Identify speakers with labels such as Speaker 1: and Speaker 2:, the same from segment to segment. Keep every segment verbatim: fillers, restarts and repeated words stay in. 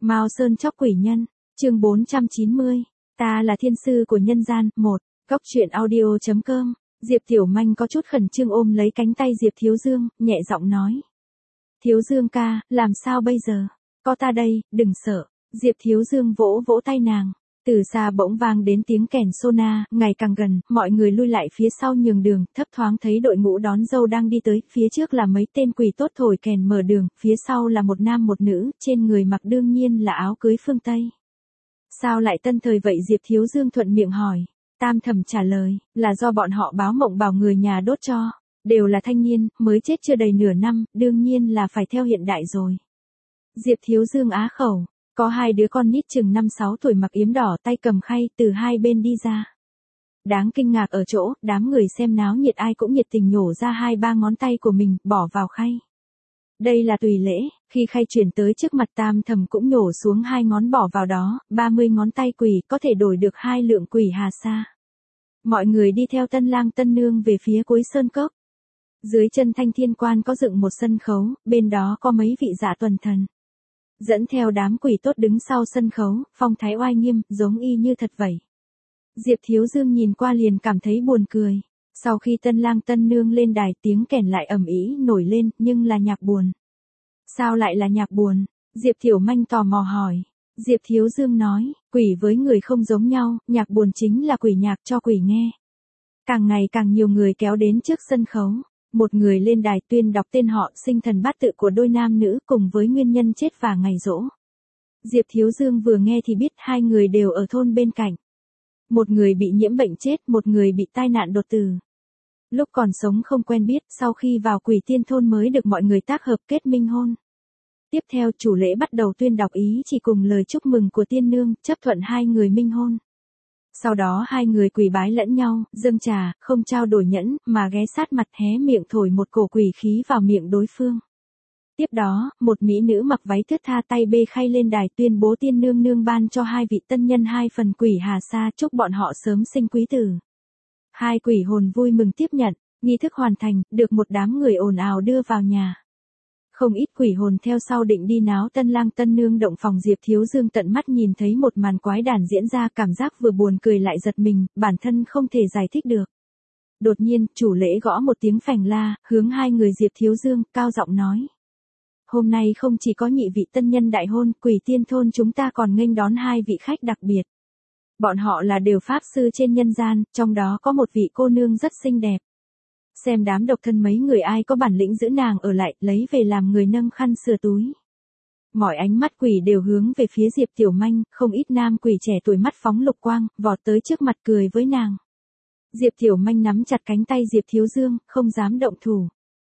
Speaker 1: Mao Sơn chóc quỷ nhân, chương bốn trăm chín mươi. Ta là thiên sư của nhân gian, một. Góc truyện audio chấm com. Diệp Tiểu Manh có chút khẩn trương ôm lấy cánh tay Diệp Thiếu Dương, nhẹ giọng nói. Thiếu Dương ca, làm sao bây giờ? Có ta đây, đừng sợ. Diệp Thiếu Dương vỗ vỗ tay nàng. Từ xa bỗng vang đến tiếng kèn sona, ngày càng gần, mọi người lui lại phía sau nhường đường, thấp thoáng thấy đội ngũ đón dâu đang đi tới, phía trước là mấy tên quỷ tốt thổi kèn mở đường, phía sau là một nam một nữ, trên người mặc đương nhiên là áo cưới phương Tây. Sao lại tân thời vậy? Diệp Thiếu Dương thuận miệng hỏi. Tam Thẩm trả lời, là do bọn họ báo mộng bảo người nhà đốt cho, đều là thanh niên, mới chết chưa đầy nửa năm, đương nhiên là phải theo hiện đại rồi. Diệp Thiếu Dương á khẩu. Có hai đứa con nít chừng năm sáu tuổi mặc yếm đỏ tay cầm khay từ hai bên đi ra. Đáng kinh ngạc ở chỗ, đám người xem náo nhiệt ai cũng nhiệt tình nhổ ra hai ba ngón tay của mình, bỏ vào khay. Đây là tùy lễ, khi khay chuyển tới trước mặt Tam Thẩm cũng nhổ xuống hai ngón bỏ vào đó, ba mươi ngón tay quỷ có thể đổi được hai lượng quỷ hà sa. Mọi người đi theo tân lang tân nương về phía cuối sơn cốc. Dưới chân Thanh Thiên Quan có dựng một sân khấu, bên đó có mấy vị dạ tuần thần. Dẫn theo đám quỷ tốt đứng sau sân khấu, phong thái oai nghiêm, giống y như thật vậy. Diệp Thiếu Dương nhìn qua liền cảm thấy buồn cười. Sau khi tân lang tân nương lên đài tiếng kèn lại ầm ĩ nổi lên, nhưng là nhạc buồn. Sao lại là nhạc buồn? Diệp Tiểu Manh tò mò hỏi. Diệp Thiếu Dương nói, quỷ với người không giống nhau, nhạc buồn chính là quỷ nhạc cho quỷ nghe. Càng ngày càng nhiều người kéo đến trước sân khấu. Một người lên đài tuyên đọc tên họ sinh thần bát tự của đôi nam nữ cùng với nguyên nhân chết và ngày giỗ. Diệp Thiếu Dương vừa nghe thì biết hai người đều ở thôn bên cạnh. Một người bị nhiễm bệnh chết, một người bị tai nạn đột tử. Lúc còn sống không quen biết, sau khi vào quỷ tiên thôn mới được mọi người tác hợp kết minh hôn. Tiếp theo chủ lễ bắt đầu tuyên đọc ý chỉ cùng lời chúc mừng của tiên nương, chấp thuận hai người minh hôn. Sau đó hai người quỳ bái lẫn nhau, dâng trà, không trao đổi nhẫn, mà ghé sát mặt hé miệng thổi một cổ quỷ khí vào miệng đối phương. Tiếp đó, một mỹ nữ mặc váy thướt tha tay bê khay lên đài tuyên bố tiên nương nương ban cho hai vị tân nhân hai phần quỷ hà sa chúc bọn họ sớm sinh quý tử. Hai quỷ hồn vui mừng tiếp nhận, nghi thức hoàn thành, được một đám người ồn ào đưa vào nhà. Không ít quỷ hồn theo sau định đi náo tân lang tân nương động phòng. Diệp Thiếu Dương tận mắt nhìn thấy một màn quái đản diễn ra, cảm giác vừa buồn cười lại giật mình, bản thân không thể giải thích được. Đột nhiên, chủ lễ gõ một tiếng phành la, hướng hai người Diệp Thiếu Dương, cao giọng nói. Hôm nay không chỉ có nhị vị tân nhân đại hôn, quỷ tiên thôn chúng ta còn nghênh đón hai vị khách đặc biệt. Bọn họ là đều pháp sư trên nhân gian, trong đó có một vị cô nương rất xinh đẹp. Xem đám độc thân mấy người ai có bản lĩnh giữ nàng ở lại, lấy về làm người nâng khăn sửa túi. Mọi ánh mắt quỷ đều hướng về phía Diệp Tiểu Manh, không ít nam quỷ trẻ tuổi mắt phóng lục quang, vọt tới trước mặt cười với nàng. Diệp Tiểu Manh nắm chặt cánh tay Diệp Thiếu Dương, không dám động thủ.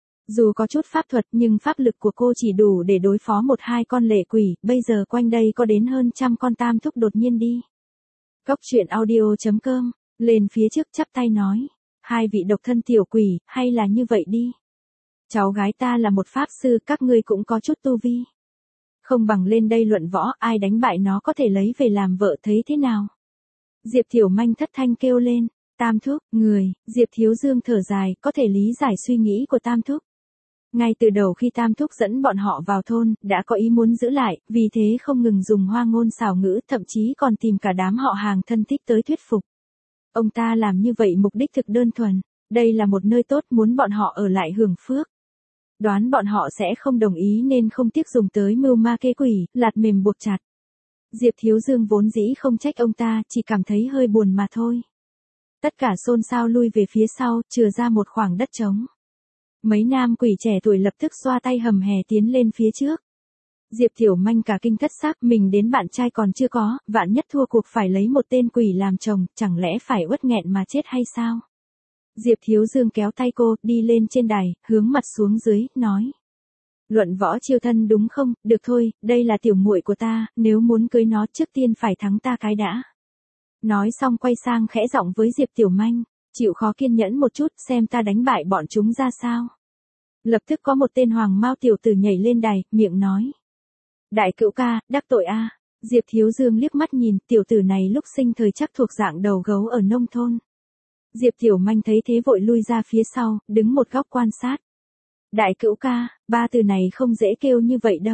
Speaker 1: Dù có chút pháp thuật nhưng pháp lực của cô chỉ đủ để đối phó một hai con lệ quỷ, bây giờ quanh đây có đến hơn trăm con tam thúc đột nhiên đi. Góc truyện audio chấm com, lên phía trước chắp tay nói. Hai vị độc thân tiểu quỷ, hay là như vậy đi. Cháu gái ta là một pháp sư, các ngươi cũng có chút tu vi. Không bằng lên đây luận võ, ai đánh bại nó có thể lấy về làm vợ, thấy thế nào? Diệp Tiểu Manh thất thanh kêu lên, Tam thúc, người, Diệp Thiếu Dương thở dài, có thể lý giải suy nghĩ của Tam thúc. Ngay từ đầu khi Tam thúc dẫn bọn họ vào thôn, đã có ý muốn giữ lại, vì thế không ngừng dùng hoa ngôn xảo ngữ, thậm chí còn tìm cả đám họ hàng thân thích tới thuyết phục. Ông ta làm như vậy mục đích thực đơn thuần, đây là một nơi tốt muốn bọn họ ở lại hưởng phước. Đoán bọn họ sẽ không đồng ý nên không tiếc dùng tới mưu ma kê quỷ, lạt mềm buộc chặt. Diệp Thiếu Dương vốn dĩ không trách ông ta, chỉ cảm thấy hơi buồn mà thôi. Tất cả xôn xao lui về phía sau, chừa ra một khoảng đất trống. Mấy nam quỷ trẻ tuổi lập tức xoa tay hầm hè tiến lên phía trước. Diệp Tiểu Manh cả kinh thất xác, mình đến bạn trai còn chưa có, vạn nhất thua cuộc phải lấy một tên quỷ làm chồng, chẳng lẽ phải uất nghẹn mà chết hay sao? Diệp Thiếu Dương kéo tay cô, đi lên trên đài, hướng mặt xuống dưới, nói. Luận võ chiêu thân đúng không? Được thôi, đây là tiểu muội của ta, nếu muốn cưới nó trước tiên phải thắng ta cái đã. Nói xong quay sang khẽ giọng với Diệp Tiểu Manh, chịu khó kiên nhẫn một chút xem ta đánh bại bọn chúng ra sao. Lập tức có một tên hoàng mao tiểu tử nhảy lên đài, miệng nói. Đại cữu ca, đắc tội a. Diệp Thiếu Dương liếc mắt nhìn, tiểu tử này lúc sinh thời chắc thuộc dạng đầu gấu ở nông thôn. Diệp Tiểu Manh thấy thế vội lui ra phía sau, đứng một góc quan sát. Đại cữu ca, ba từ này không dễ kêu như vậy đâu.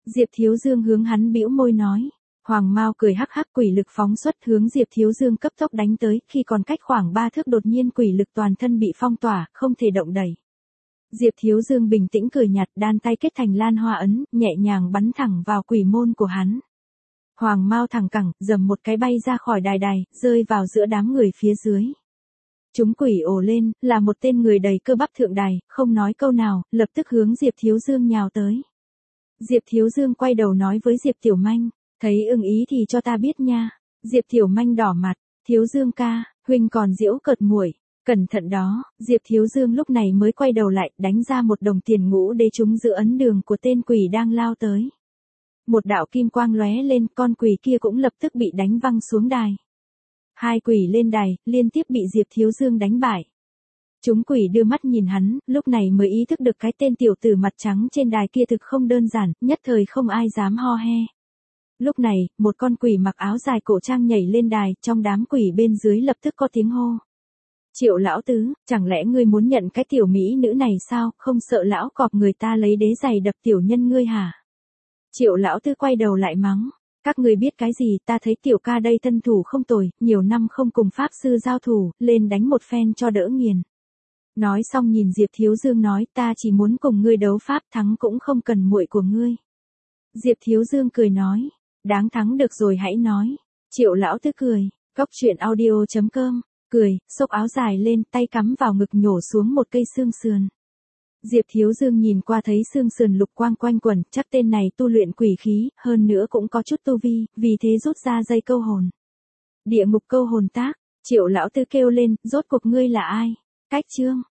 Speaker 1: Diệp Thiếu Dương hướng hắn bĩu môi nói. Hoàng Mao cười hắc hắc, quỷ lực phóng xuất hướng Diệp Thiếu Dương cấp tốc đánh tới, khi còn cách khoảng ba thước đột nhiên quỷ lực toàn thân bị phong tỏa, không thể động đẩy. Diệp Thiếu Dương bình tĩnh cười nhạt, đan tay kết thành lan hoa ấn, nhẹ nhàng bắn thẳng vào quỷ môn của hắn. Hoàng Mao thẳng cẳng, dầm một cái bay ra khỏi đài đài, rơi vào giữa đám người phía dưới. Chúng quỷ ồ lên, là một tên người đầy cơ bắp thượng đài, không nói câu nào, lập tức hướng Diệp Thiếu Dương nhào tới. Diệp Thiếu Dương quay đầu nói với Diệp Tiểu Manh, thấy ưng ý thì cho ta biết nha. Diệp Tiểu Manh đỏ mặt, Thiếu Dương ca, huynh còn giễu cợt muội, cẩn thận đó. Diệp Thiếu Dương lúc này mới quay đầu lại, đánh ra một đồng tiền ngũ đế trúng giữa ấn đường của tên quỷ đang lao tới. Một đạo kim quang lóe lên, con quỷ kia cũng lập tức bị đánh văng xuống đài. Hai quỷ lên đài, liên tiếp bị Diệp Thiếu Dương đánh bại. Chúng quỷ đưa mắt nhìn hắn, lúc này mới ý thức được cái tên tiểu tử mặt trắng trên đài kia thực không đơn giản, nhất thời không ai dám ho he. Lúc này, một con quỷ mặc áo dài cổ trang nhảy lên đài, trong đám quỷ bên dưới lập tức có tiếng hô. Triệu lão tứ, chẳng lẽ ngươi muốn nhận cái tiểu mỹ nữ này sao, không sợ lão cọp người ta lấy đế giày đập tiểu nhân ngươi hả? Triệu lão tứ quay đầu lại mắng. Các ngươi biết cái gì, ta thấy tiểu ca đây thân thủ không tồi, nhiều năm không cùng pháp sư giao thủ, lên đánh một phen cho đỡ nghiền. Nói xong nhìn Diệp Thiếu Dương nói, ta chỉ muốn cùng ngươi đấu pháp, thắng cũng không cần muội của ngươi. Diệp Thiếu Dương cười nói, đáng thắng được rồi hãy nói. Triệu lão tứ cười, góc truyện audio chấm com, cười, xốc áo dài lên, tay cắm vào ngực nhổ xuống một cây xương sườn. Diệp Thiếu Dương nhìn qua thấy xương sườn lục quang quanh quẩn, chắc tên này tu luyện quỷ khí, hơn nữa cũng có chút tu vi, vì thế rút ra dây câu hồn. Địa ngục câu hồn tác, Triệu lão tứ kêu lên, rốt cuộc ngươi là ai? Cách chương.